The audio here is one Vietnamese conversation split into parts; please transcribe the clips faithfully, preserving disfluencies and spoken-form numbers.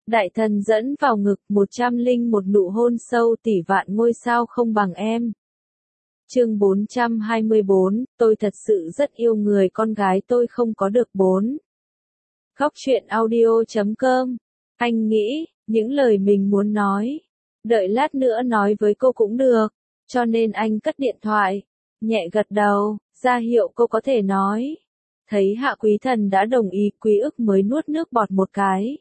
Đại thần dẫn vào ngực, một trăm linh một nụ hôn sâu tỷ vạn ngôi sao không bằng em. Chương bốn trăm hai mươi bốn, tôi thật sự rất yêu người con gái tôi không có được bốn. Góc truyện audio chấm com. Anh nghĩ, những lời mình muốn nói, đợi lát nữa nói với cô cũng được, cho nên anh cất điện thoại, nhẹ gật đầu, ra hiệu cô có thể nói. Thấy Hạ Quý Thần đã đồng ý, Quý Ức mới nuốt nước bọt một cái.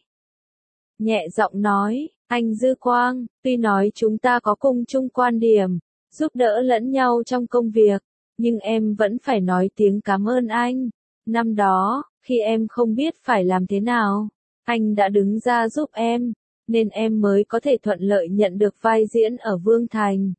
Nhẹ giọng nói, anh Dư Quang, tuy nói chúng ta có cùng chung quan điểm, giúp đỡ lẫn nhau trong công việc, nhưng em vẫn phải nói tiếng cảm ơn anh. Năm đó, khi em không biết phải làm thế nào, anh đã đứng ra giúp em, nên em mới có thể thuận lợi nhận được vai diễn ở Vương Thành.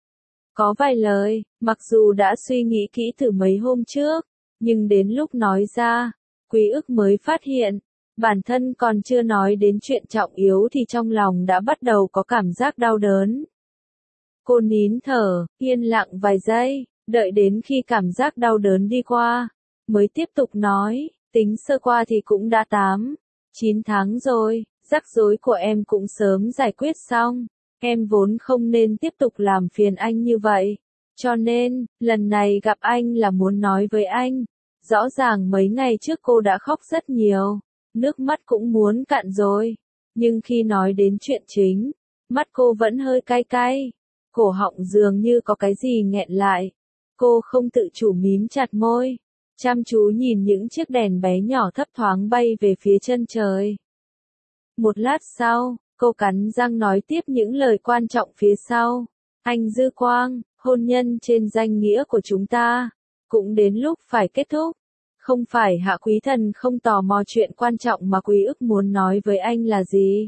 Có vài lời, mặc dù đã suy nghĩ kỹ từ mấy hôm trước, nhưng đến lúc nói ra, Quý Ức mới phát hiện, bản thân còn chưa nói đến chuyện trọng yếu thì trong lòng đã bắt đầu có cảm giác đau đớn. Cô nín thở, yên lặng vài giây, đợi đến khi cảm giác đau đớn đi qua, mới tiếp tục nói, tính sơ qua thì cũng đã tám, chín tháng rồi, rắc rối của em cũng sớm giải quyết xong, em vốn không nên tiếp tục làm phiền anh như vậy, cho nên, lần này gặp anh là muốn nói với anh, rõ ràng mấy ngày trước cô đã khóc rất nhiều, nước mắt cũng muốn cạn rồi, nhưng khi nói đến chuyện chính, mắt cô vẫn hơi cay cay. Cổ họng dường như có cái gì nghẹn lại. Cô không tự chủ mím chặt môi, chăm chú nhìn những chiếc đèn bé nhỏ thấp thoáng bay về phía chân trời. Một lát sau, cô cắn răng nói tiếp những lời quan trọng phía sau. Anh Dư Quang, hôn nhân trên danh nghĩa của chúng ta, cũng đến lúc phải kết thúc. Không phải Hạ Quý Thần không tò mò chuyện quan trọng mà Quý Ức muốn nói với anh là gì.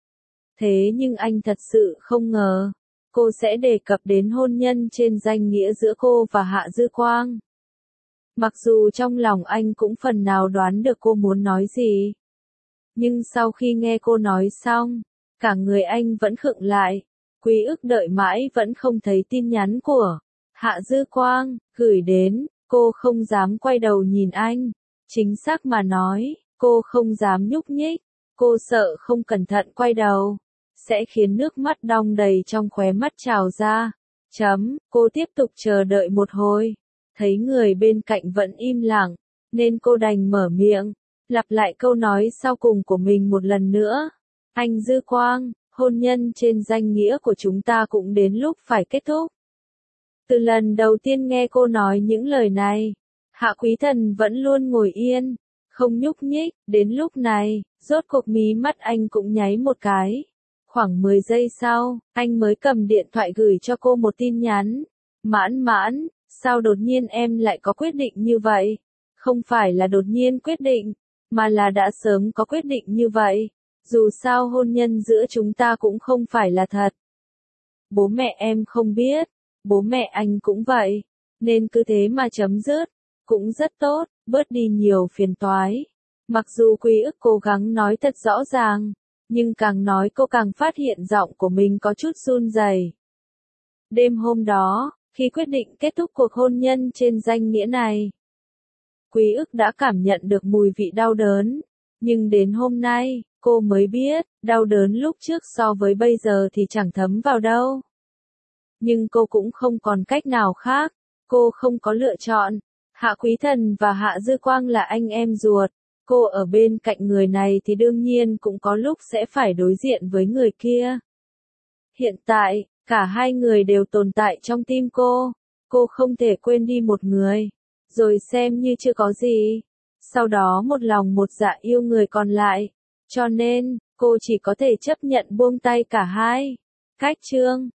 Thế nhưng anh thật sự không ngờ. Cô sẽ đề cập đến hôn nhân trên danh nghĩa giữa cô và Hạ Dư Quang. Mặc dù trong lòng anh cũng phần nào đoán được cô muốn nói gì. Nhưng sau khi nghe cô nói xong, cả người anh vẫn khựng lại. Quý Ức đợi mãi vẫn không thấy tin nhắn của Hạ Dư Quang gửi đến, cô không dám quay đầu nhìn anh. Chính xác mà nói, cô không dám nhúc nhích, cô sợ không cẩn thận quay đầu sẽ khiến nước mắt đong đầy trong khóe mắt trào ra. Chấm, cô tiếp tục chờ đợi một hồi, thấy người bên cạnh vẫn im lặng, nên cô đành mở miệng, lặp lại câu nói sau cùng của mình một lần nữa. Anh Dư Quang, hôn nhân trên danh nghĩa của chúng ta cũng đến lúc phải kết thúc. Từ lần đầu tiên nghe cô nói những lời này, Hạ Quý Thần vẫn luôn ngồi yên, không nhúc nhích, đến lúc này, rốt cuộc mí mắt anh cũng nháy một cái. Khoảng mười giây sau, anh mới cầm điện thoại gửi cho cô một tin nhắn. Mãn mãn, sao đột nhiên em lại có quyết định như vậy? Không phải là đột nhiên quyết định, mà là đã sớm có quyết định như vậy. Dù sao hôn nhân giữa chúng ta cũng không phải là thật. Bố mẹ em không biết, bố mẹ anh cũng vậy, nên cứ thế mà chấm dứt. Cũng rất tốt, bớt đi nhiều phiền toái. Mặc dù Quý Ức cố gắng nói thật rõ ràng, nhưng càng nói cô càng phát hiện giọng của mình có chút run rẩy. Đêm hôm đó, khi quyết định kết thúc cuộc hôn nhân trên danh nghĩa này, Quý Ức đã cảm nhận được mùi vị đau đớn, nhưng đến hôm nay, cô mới biết, đau đớn lúc trước so với bây giờ thì chẳng thấm vào đâu. Nhưng cô cũng không còn cách nào khác, cô không có lựa chọn. Hạ Quý Thần và Hạ Dư Quang là anh em ruột. Cô ở bên cạnh người này thì đương nhiên cũng có lúc sẽ phải đối diện với người kia. Hiện tại, cả hai người đều tồn tại trong tim cô. Cô không thể quên đi một người, rồi xem như chưa có gì. Sau đó một lòng một dạ yêu người còn lại. Cho nên, cô chỉ có thể chấp nhận buông tay cả hai. Cách chương